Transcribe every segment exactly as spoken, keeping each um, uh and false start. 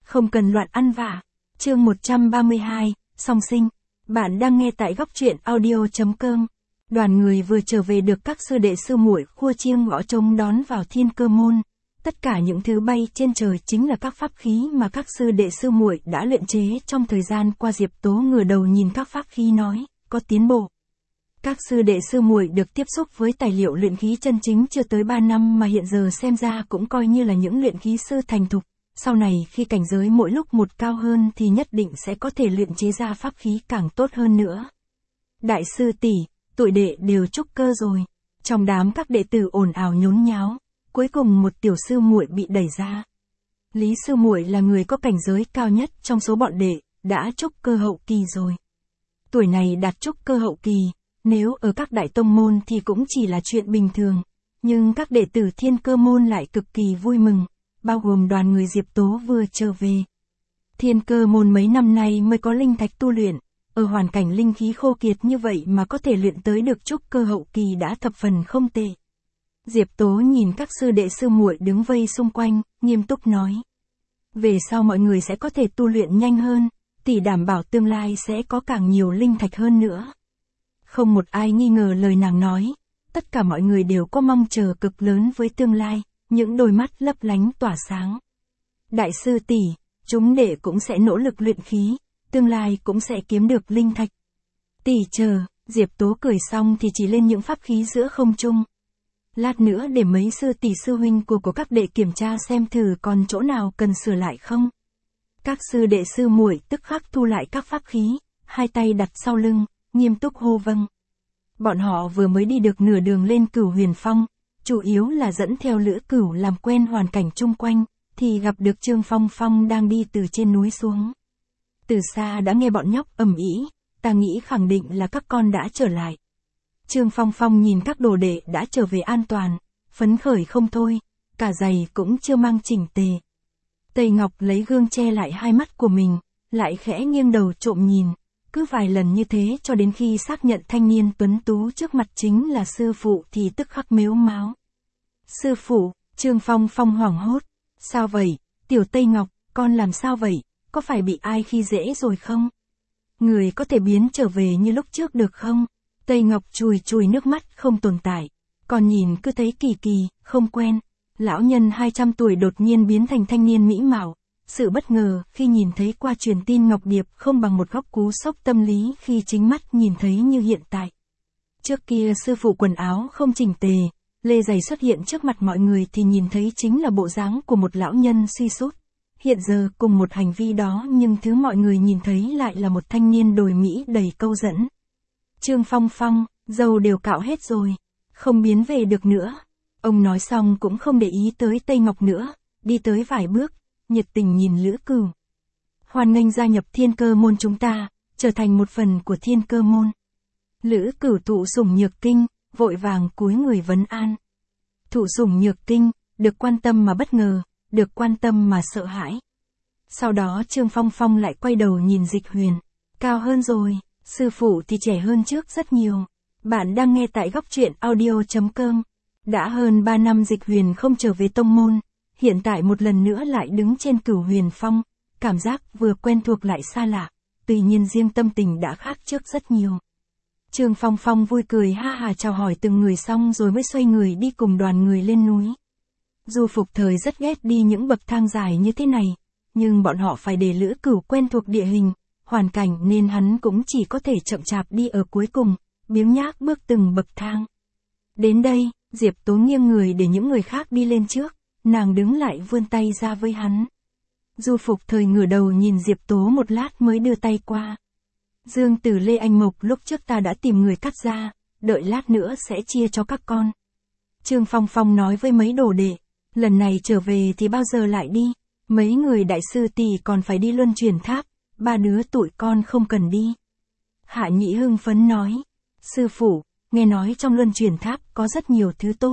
Không cần loạn ăn vạ. Chương một trăm ba mươi hai, song sinh. Bạn đang nghe tại góc truyện audio.com. Đoàn người vừa trở về được các sư đệ sư muội khua chiêng gõ trống đón vào Thiên Cơ môn. Tất cả những thứ bay trên trời chính là các pháp khí mà các sư đệ sư muội đã luyện chế trong thời gian qua. Diệp Tố ngửa đầu nhìn các pháp khí nói, có tiến bộ. Các sư đệ sư muội được tiếp xúc với tài liệu luyện khí chân chính chưa tới ba năm mà hiện giờ xem ra cũng coi như là những luyện khí sư thành thục. Sau này khi cảnh giới mỗi lúc một cao hơn thì nhất định sẽ có thể luyện chế ra pháp khí càng tốt hơn nữa. Đại sư tỷ, tụi đệ đều trúc cơ rồi. Trong đám các đệ tử ồn ào nhốn nháo, cuối cùng một tiểu sư muội bị đẩy ra. Lý sư muội là người có cảnh giới cao nhất trong số bọn đệ, đã trúc cơ hậu kỳ rồi. Tuổi này đạt trúc cơ hậu kỳ, nếu ở các đại tông môn thì cũng chỉ là chuyện bình thường, nhưng các đệ tử Thiên Cơ môn lại cực kỳ vui mừng, bao gồm đoàn người Diệp Tố vừa trở về. Thiên Cơ môn mấy năm nay mới có linh thạch tu luyện, ở hoàn cảnh linh khí khô kiệt như vậy mà có thể luyện tới được trúc cơ hậu kỳ đã thập phần không tệ. Diệp Tố nhìn các sư đệ sư muội đứng vây xung quanh, nghiêm túc nói. Về sau mọi người sẽ có thể tu luyện nhanh hơn, tỷ đảm bảo tương lai sẽ có càng nhiều linh thạch hơn nữa. Không một ai nghi ngờ lời nàng nói, tất cả mọi người đều có mong chờ cực lớn với tương lai, những đôi mắt lấp lánh tỏa sáng. Đại sư tỷ, chúng đệ cũng sẽ nỗ lực luyện khí, tương lai cũng sẽ kiếm được linh thạch. Tỷ chờ, Diệp Tố cười xong thì chỉ lên những pháp khí giữa không trung. Lát nữa để mấy sư tỷ sư huynh của của các đệ kiểm tra xem thử còn chỗ nào cần sửa lại không. Các sư đệ sư muội tức khắc thu lại các pháp khí, hai tay đặt sau lưng, nghiêm túc hô vâng. Bọn họ vừa mới đi được nửa đường lên Cửu Huyền Phong, chủ yếu là dẫn theo Lữ Cửu làm quen hoàn cảnh chung quanh, thì gặp được Trương Phong Phong đang đi từ trên núi xuống. Từ xa đã nghe bọn nhóc ầm ĩ, ta nghĩ khẳng định là các con đã trở lại. Trương Phong Phong nhìn các đồ đệ đã trở về an toàn, phấn khởi không thôi, cả giày cũng chưa mang chỉnh tề. Tây Ngọc lấy gương che lại hai mắt của mình, lại khẽ nghiêng đầu trộm nhìn, cứ vài lần như thế cho đến khi xác nhận thanh niên tuấn tú trước mặt chính là sư phụ thì tức khắc mếu máo. Sư phụ, Trương Phong Phong hoảng hốt, sao vậy, tiểu Tây Ngọc, con làm sao vậy, có phải bị ai khi dễ rồi không? Người có thể biến trở về như lúc trước được không? Tây Ngọc chùi chùi nước mắt không tồn tại, còn nhìn cứ thấy kỳ kỳ, không quen. Lão nhân hai trăm tuổi đột nhiên biến thành thanh niên mỹ mạo. Sự bất ngờ khi nhìn thấy qua truyền tin Ngọc Điệp không bằng một góc cú sốc tâm lý khi chính mắt nhìn thấy như hiện tại. Trước kia sư phụ quần áo không chỉnh tề, lê giày xuất hiện trước mặt mọi người thì nhìn thấy chính là bộ dáng của một lão nhân suy sút. Hiện giờ cùng một hành vi đó nhưng thứ mọi người nhìn thấy lại là một thanh niên đồi mỹ đầy câu dẫn. Trương Phong Phong, dâu đều cạo hết rồi, không biến về được nữa. Ông nói xong cũng không để ý tới Tây Ngọc nữa, đi tới vài bước, nhiệt tình nhìn Lữ Cửu. Hoan nghênh gia nhập Thiên Cơ môn chúng ta, trở thành một phần của Thiên Cơ môn. Lữ Cửu thụ sủng nhược kinh, vội vàng cúi người vấn an. Thụ sủng nhược kinh, được quan tâm mà bất ngờ, được quan tâm mà sợ hãi. Sau đó Trương Phong Phong lại quay đầu nhìn Dịch Huyền. Cao hơn rồi, sư phụ thì trẻ hơn trước rất nhiều. Bạn đang nghe tại góc truyện audio.com. Đã hơn ba năm Dịch Huyền không trở về tông môn, hiện tại một lần nữa lại đứng trên Cửu Huyền Phong, cảm giác vừa quen thuộc lại xa lạ, tuy nhiên riêng tâm tình đã khác trước rất nhiều. Trương Phong Phong vui cười ha hà chào hỏi từng người xong rồi mới xoay người đi cùng đoàn người lên núi. Dù Phục Thời rất ghét đi những bậc thang dài như thế này, nhưng bọn họ phải để Lữ Cửu quen thuộc địa hình, hoàn cảnh nên hắn cũng chỉ có thể chậm chạp đi ở cuối cùng, biếng nhác bước từng bậc thang. Đến đây, Diệp Tố nghiêng người để những người khác đi lên trước, nàng đứng lại vươn tay ra với hắn. Du Phục Thời ngửa đầu nhìn Diệp Tố một lát mới đưa tay qua. Dương từ Lê Anh Mộc lúc trước ta đã tìm người cắt ra, đợi lát nữa sẽ chia cho các con. Trương Phong Phong nói với mấy đồ đệ, lần này trở về thì bao giờ lại đi, mấy người đại sư tỷ còn phải đi luân chuyển tháp, ba đứa tụi con không cần đi. Hạ Nhĩ hưng phấn nói, sư phụ, nghe nói trong luân chuyển tháp có rất nhiều thứ tốt,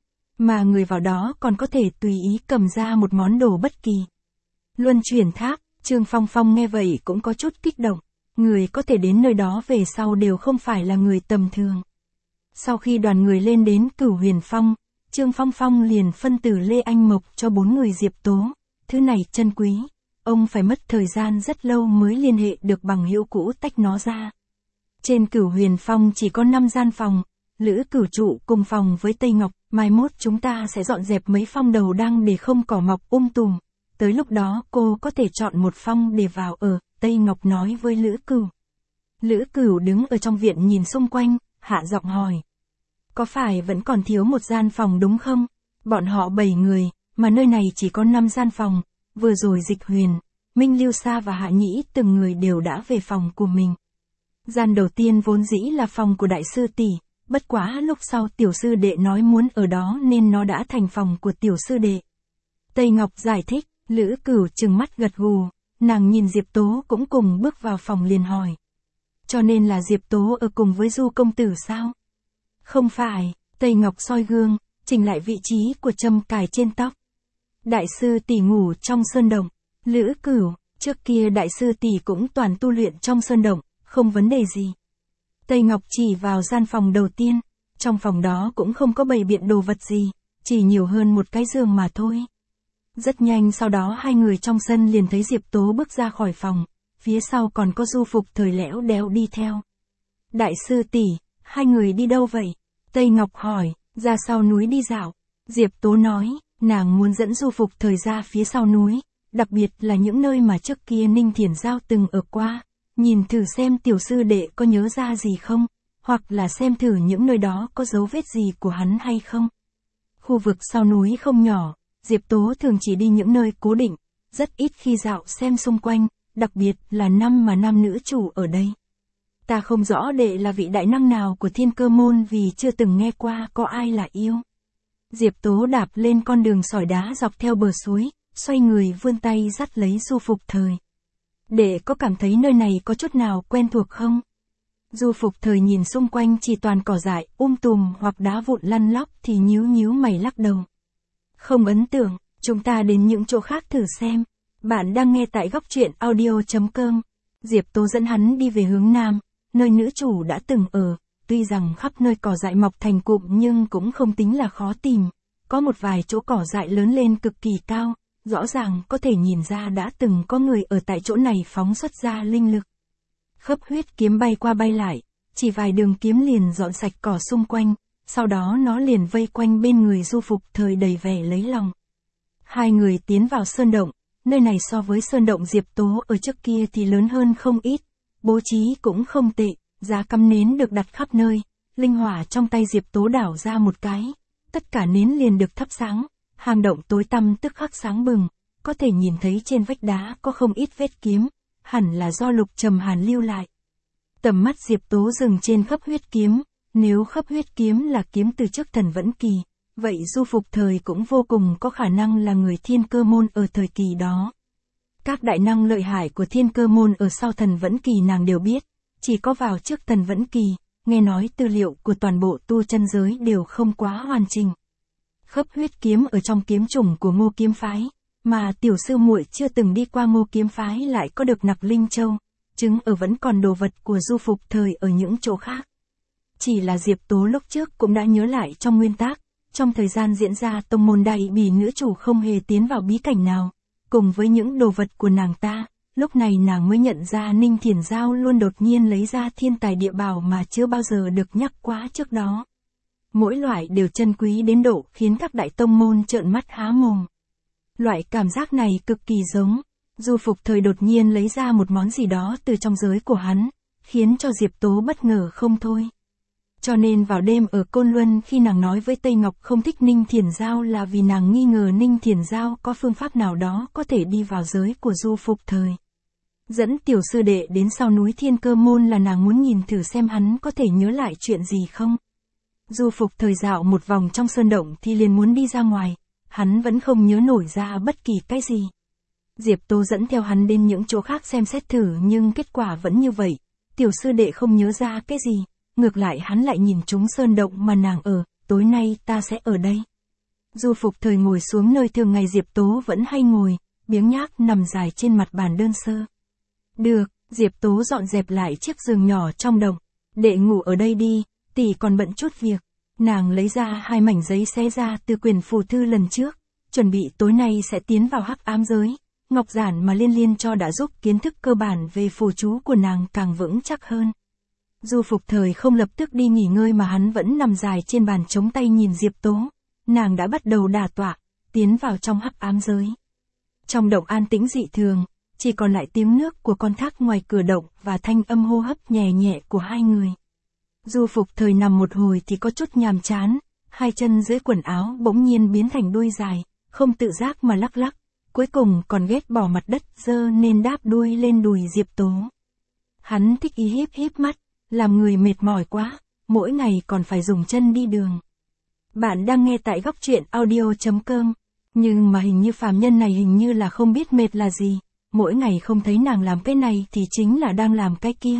mà người vào đó còn có thể tùy ý cầm ra một món đồ bất kỳ. Luân chuyển tháp, Trương Phong Phong nghe vậy cũng có chút kích động, người có thể đến nơi đó về sau đều không phải là người tầm thường. Sau khi đoàn người lên đến Cửu Huyền Phong, Trương Phong Phong liền phân từ Lê Anh Mộc cho bốn người Diệp Tố, thứ này chân quý, ông phải mất thời gian rất lâu mới liên hệ được bằng hữu cũ tách nó ra. Trên Cửu Huyền Phong chỉ có năm gian phòng, Lữ Cửu trụ cùng phòng với Tây Ngọc, mai mốt chúng ta sẽ dọn dẹp mấy phong đầu đang để không cỏ mọc um tùm. Tới lúc đó cô có thể chọn một phong để vào ở, Tây Ngọc nói với Lữ Cửu. Lữ Cửu đứng ở trong viện nhìn xung quanh, hạ giọng hỏi. Có phải vẫn còn thiếu một gian phòng đúng không? Bọn họ bảy người, mà nơi này chỉ có năm gian phòng, vừa rồi Dịch Huyền, Minh Lưu Sa và Hạ Nhĩ từng người đều đã về phòng của mình. Gian đầu tiên vốn dĩ là phòng của đại sư tỷ, bất quá lúc sau tiểu sư đệ nói muốn ở đó nên nó đã thành phòng của tiểu sư đệ. Tây Ngọc giải thích, Lữ Cửu trừng mắt gật gù, nàng nhìn Diệp Tố cũng cùng bước vào phòng liền hỏi. Cho nên là Diệp Tố ở cùng với Du công tử sao? Không phải, Tây Ngọc soi gương, chỉnh lại vị trí của châm cài trên tóc. Đại sư tỷ ngủ trong sơn động, Lữ Cửu, trước kia đại sư tỷ cũng toàn tu luyện trong sơn động, không vấn đề gì. Tây Ngọc chỉ vào gian phòng đầu tiên, trong phòng đó cũng không có bày biện đồ vật gì, chỉ nhiều hơn một cái giường mà thôi. Rất nhanh sau đó hai người trong sân liền thấy Diệp Tố bước ra khỏi phòng, phía sau còn có Du Phục Thời lẽo đéo đi theo. Đại sư tỷ, hai người đi đâu vậy? Tây Ngọc hỏi, ra sau núi đi dạo. Diệp Tố nói, nàng muốn dẫn Du Phục Thời ra phía sau núi, đặc biệt là những nơi mà trước kia Ninh Thiển Giao từng ở qua, nhìn thử xem tiểu sư đệ có nhớ ra gì không, hoặc là xem thử những nơi đó có dấu vết gì của hắn hay không. Khu vực sau núi không nhỏ, Diệp Tố thường chỉ đi những nơi cố định, rất ít khi dạo xem xung quanh, đặc biệt là năm mà nam nữ chủ ở đây. Ta không rõ đệ là vị đại năng nào của Thiên Cơ Môn vì chưa từng nghe qua có ai là yêu. Diệp Tố đạp lên con đường sỏi đá dọc theo bờ suối, xoay người vươn tay dắt lấy Du Phục Thời. Đệ có cảm thấy nơi này có chút nào quen thuộc không? Du Phục Thời nhìn xung quanh chỉ toàn cỏ dại, um tùm hoặc đá vụn lăn lóc thì nhíu nhíu mày lắc đầu. Không ấn tượng, chúng ta đến những chỗ khác thử xem. Bạn đang nghe tại góc truyện audio chấm com. Diệp Tố dẫn hắn đi về hướng nam, nơi nữ chủ đã từng ở, tuy rằng khắp nơi cỏ dại mọc thành cụm nhưng cũng không tính là khó tìm. Có một vài chỗ cỏ dại lớn lên cực kỳ cao, rõ ràng có thể nhìn ra đã từng có người ở tại chỗ này phóng xuất ra linh lực. Khớp huyết kiếm bay qua bay lại, chỉ vài đường kiếm liền dọn sạch cỏ xung quanh, sau đó nó liền vây quanh bên người Du Phục Thời đầy vẻ lấy lòng. Hai người tiến vào sơn động, nơi này so với sơn động Diệp Tố ở trước kia thì lớn hơn không ít, bố trí cũng không tệ, giá cắm nến được đặt khắp nơi, linh hỏa trong tay Diệp Tố đảo ra một cái, tất cả nến liền được thắp sáng, hang động tối tăm tức khắc sáng bừng, có thể nhìn thấy trên vách đá có không ít vết kiếm, hẳn là do Lục Trầm Hàn lưu lại. Tầm mắt Diệp Tố dừng trên khớp huyết kiếm, nếu khớp huyết kiếm là kiếm từ trước Thần Vẫn Kỳ, vậy Du Phục Thời cũng vô cùng có khả năng là người Thiên Cơ Môn ở thời kỳ đó. Các đại năng lợi hại của Thiên Cơ Môn ở sau Thần Vẫn Kỳ nàng đều biết, chỉ có vào trước Thần Vẫn Kỳ, nghe nói tư liệu của toàn bộ tu chân giới đều không quá hoàn chỉnh. Khớp huyết kiếm ở trong kiếm chủng của Ngô Kiếm Phái, mà tiểu sư muội chưa từng đi qua Ngô Kiếm Phái lại có được nặc linh châu, chứng ở vẫn còn đồ vật của Du Phục Thời ở những chỗ khác. Chỉ là Diệp Tố lúc trước cũng đã nhớ lại trong nguyên tác, trong thời gian diễn ra tông môn đại bỉ nữ chủ không hề tiến vào bí cảnh nào, cùng với những đồ vật của nàng ta, lúc này nàng mới nhận ra Ninh Thiển Giao luôn đột nhiên lấy ra thiên tài địa bảo mà chưa bao giờ được nhắc quá trước đó. Mỗi loại đều chân quý đến độ khiến các đại tông môn trợn mắt há mồm. Loại cảm giác này cực kỳ giống, Du Phục Thời đột nhiên lấy ra một món gì đó từ trong giới của hắn, khiến cho Diệp Tố bất ngờ không thôi. Cho nên vào đêm ở Côn Luân khi nàng nói với Tây Ngọc không thích Ninh Thiển Giao là vì nàng nghi ngờ Ninh Thiển Giao có phương pháp nào đó có thể đi vào giới của Du Phục Thời. Dẫn tiểu sư đệ đến sau núi Thiên Cơ Môn là nàng muốn nhìn thử xem hắn có thể nhớ lại chuyện gì không. Du Phục Thời dạo một vòng trong sơn động thì liền muốn đi ra ngoài, hắn vẫn không nhớ nổi ra bất kỳ cái gì. Diệp Tố dẫn theo hắn đến những chỗ khác xem xét thử nhưng kết quả vẫn như vậy, tiểu sư đệ không nhớ ra cái gì, ngược lại hắn lại nhìn trúng sơn động mà nàng ở, tối nay ta sẽ ở đây. Du Phục Thời ngồi xuống nơi thường ngày Diệp Tố vẫn hay ngồi, biếng nhác nằm dài trên mặt bàn đơn sơ. Được, Diệp Tố dọn dẹp lại chiếc giường nhỏ trong động, đệ ngủ ở đây đi, tỷ còn bận chút việc. Nàng lấy ra hai mảnh giấy xé ra từ quyển phù thư lần trước, chuẩn bị tối nay sẽ tiến vào hắc ám giới, ngọc giản mà Liên Liên cho đã giúp kiến thức cơ bản về phù chú của nàng càng vững chắc hơn. Du Phục Thời không lập tức đi nghỉ ngơi mà hắn vẫn nằm dài trên bàn chống tay nhìn Diệp Tố. Nàng đã bắt đầu đả tọa, tiến vào trong hắc ám giới. Trong động an tĩnh dị thường, chỉ còn lại tiếng nước của con thác ngoài cửa động và thanh âm hô hấp nhẹ nhẹ của hai người. Du Phục Thời nằm một hồi thì có chút nhàm chán, hai chân dưới quần áo bỗng nhiên biến thành đuôi dài, không tự giác mà lắc lắc, cuối cùng còn ghét bỏ mặt đất dơ nên đáp đuôi lên đùi Diệp Tố. Hắn thích ý híp híp mắt, làm người mệt mỏi quá, mỗi ngày còn phải dùng chân đi đường. Bạn đang nghe tại góc truyện audio chấm com, nhưng mà hình như phàm nhân này hình như là không biết mệt là gì, mỗi ngày không thấy nàng làm cái này thì chính là đang làm cái kia.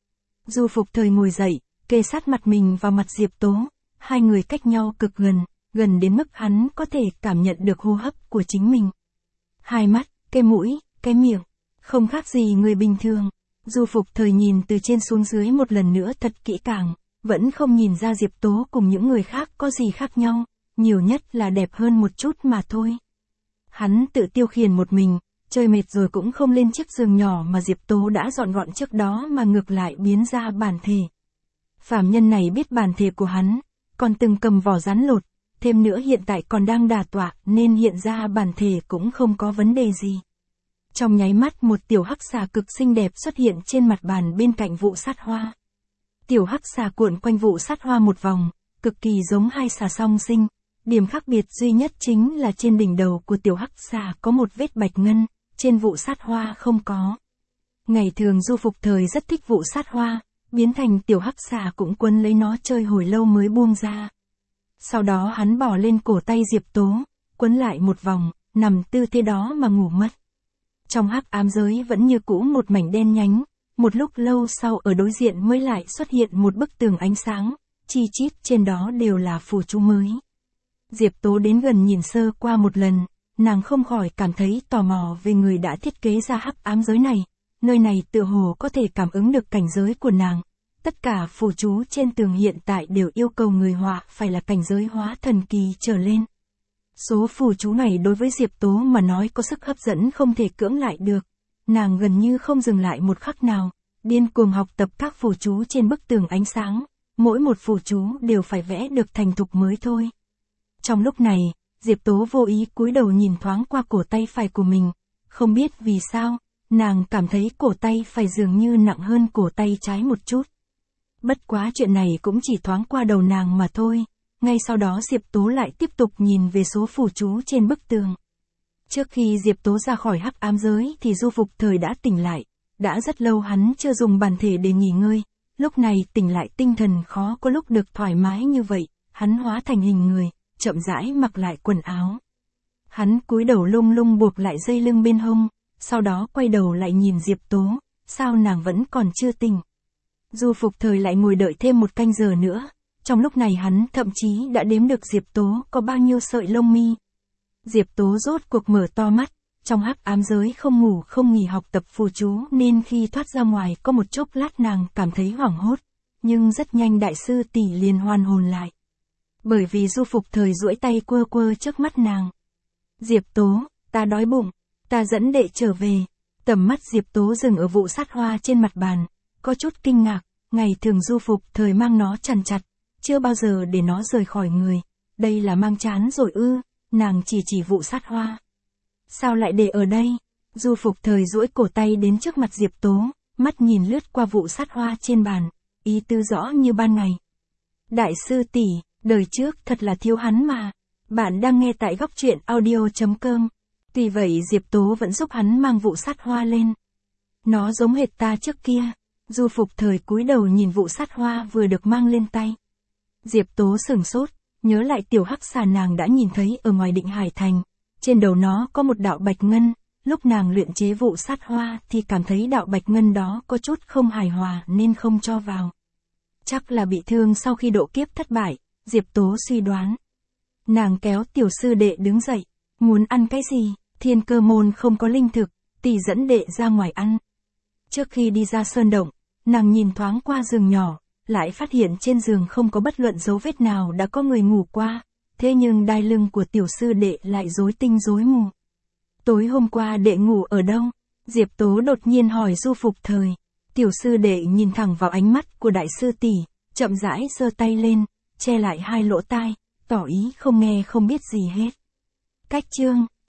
Du Phục Thời ngồi dậy, kề sát mặt mình vào mặt Diệp Tố, hai người cách nhau cực gần, gần đến mức hắn có thể cảm nhận được hô hấp của chính mình. Hai mắt, cái mũi, cái miệng, không khác gì người bình thường. Du Phục Thời nhìn từ trên xuống dưới một lần nữa thật kỹ càng, vẫn không nhìn ra Diệp Tố cùng những người khác có gì khác nhau, nhiều nhất là đẹp hơn một chút mà thôi. Hắn tự tiêu khiển một mình, chơi mệt rồi cũng không lên chiếc giường nhỏ mà Diệp Tố đã dọn gọn trước đó mà ngược lại biến ra bản thể. Phàm nhân này biết bản thể của hắn, còn từng cầm vỏ rắn lột, thêm nữa hiện tại còn đang đả tọa nên hiện ra bản thể cũng không có vấn đề gì. Trong nháy mắt một tiểu hắc xà cực xinh đẹp xuất hiện trên mặt bàn bên cạnh vụ sát hoa. Tiểu hắc xà cuộn quanh vụ sát hoa một vòng, cực kỳ giống hai xà song sinh. Điểm khác biệt duy nhất chính là trên đỉnh đầu của tiểu hắc xà có một vết bạch ngân, trên vụ sát hoa không có. Ngày thường Du Phục Thời rất thích vụ sát hoa, biến thành tiểu hắc xà cũng quấn lấy nó chơi hồi lâu mới buông ra. Sau đó hắn bỏ lên cổ tay Diệp Tố, quấn lại một vòng, nằm tư thế đó mà ngủ mất. Trong hắc ám giới vẫn như cũ một mảnh đen nhánh, một lúc lâu sau ở đối diện mới lại xuất hiện một bức tường ánh sáng, chi chít trên đó đều là phù chú mới. Diệp Tố đến gần nhìn sơ qua một lần, nàng không khỏi cảm thấy tò mò về người đã thiết kế ra hắc ám giới này, nơi này tựa hồ có thể cảm ứng được cảnh giới của nàng. Tất cả phù chú trên tường hiện tại đều yêu cầu người họa phải là cảnh giới hóa thần kỳ trở lên. Số phù chú này đối với Diệp Tố mà nói có sức hấp dẫn không thể cưỡng lại được. Nàng gần như không dừng lại một khắc nào, điên cuồng học tập các phù chú trên bức tường ánh sáng, mỗi một phù chú đều phải vẽ được thành thục mới thôi. Trong lúc này, Diệp Tố vô ý cúi đầu nhìn thoáng qua cổ tay phải của mình, không biết vì sao, nàng cảm thấy cổ tay phải dường như nặng hơn cổ tay trái một chút. Bất quá chuyện này cũng chỉ thoáng qua đầu nàng mà thôi, ngay sau đó Diệp Tố lại tiếp tục nhìn về số phù chú trên bức tường. Trước khi Diệp Tố ra khỏi hắc ám giới thì Du Phục Thời đã tỉnh lại, đã rất lâu hắn chưa dùng bản thể để nghỉ ngơi, lúc này tỉnh lại tinh thần khó có lúc được thoải mái như vậy, hắn hóa thành hình người, chậm rãi mặc lại quần áo. Hắn cúi đầu lung lung buộc lại dây lưng bên hông, sau đó quay đầu lại nhìn Diệp Tố, sao nàng vẫn còn chưa tỉnh. Du Phục Thời lại ngồi đợi thêm một canh giờ nữa, trong lúc này hắn thậm chí đã đếm được Diệp Tố có bao nhiêu sợi lông mi. Diệp Tố rốt cuộc mở to mắt, trong hắc ám giới không ngủ không nghỉ học tập phù chú nên khi thoát ra ngoài có một chốc lát nàng cảm thấy hoảng hốt, nhưng rất nhanh đại sư tỷ liền hoàn hồn lại. Bởi vì Du Phục Thời duỗi tay quơ quơ trước mắt nàng. Diệp Tố, ta đói bụng, ta dẫn đệ trở về. Tầm mắt Diệp Tố dừng ở vụ sát hoa trên mặt bàn, có chút kinh ngạc, ngày thường Du Phục Thời mang nó chằn chặt, chưa bao giờ để nó rời khỏi người, đây là mang chán rồi ư, nàng chỉ chỉ vụ sát hoa. Sao lại để ở đây? Du Phục Thời duỗi cổ tay đến trước mặt Diệp Tố, mắt nhìn lướt qua vụ sát hoa trên bàn, ý tư rõ như ban ngày. Đại sư tỷ, đời trước thật là thiếu hắn mà. Bạn đang nghe tại góc truyện audio chấm com. Tuy vậy Diệp Tố vẫn giúp hắn mang vụ sát hoa lên. Nó giống hệt ta trước kia. Du Phục Thời cúi đầu nhìn vụ sát hoa vừa được mang lên tay. Diệp Tố sửng sốt, nhớ lại tiểu hắc xà nàng đã nhìn thấy ở ngoài Định Hải Thành. Trên đầu nó có một đạo bạch ngân, lúc nàng luyện chế vụ sát hoa thì cảm thấy đạo bạch ngân đó có chút không hài hòa nên không cho vào. Chắc là bị thương sau khi độ kiếp thất bại, Diệp Tố suy đoán. Nàng kéo tiểu sư đệ đứng dậy, muốn ăn cái gì, Thiên Cơ môn không có linh thực, tỷ dẫn đệ ra ngoài ăn. Trước khi đi ra sơn động, nàng nhìn thoáng qua giường nhỏ, lại phát hiện trên giường không có bất luận dấu vết nào đã có người ngủ qua, thế nhưng đai lưng của tiểu sư đệ lại rối tinh rối mù. Tối hôm qua đệ ngủ ở đâu? Diệp Tố đột nhiên hỏi Du Phục Thời. Tiểu sư đệ nhìn thẳng vào ánh mắt của đại sư tỷ, chậm rãi giơ tay lên, che lại hai lỗ tai, tỏ ý không nghe không biết gì hết. Cách chương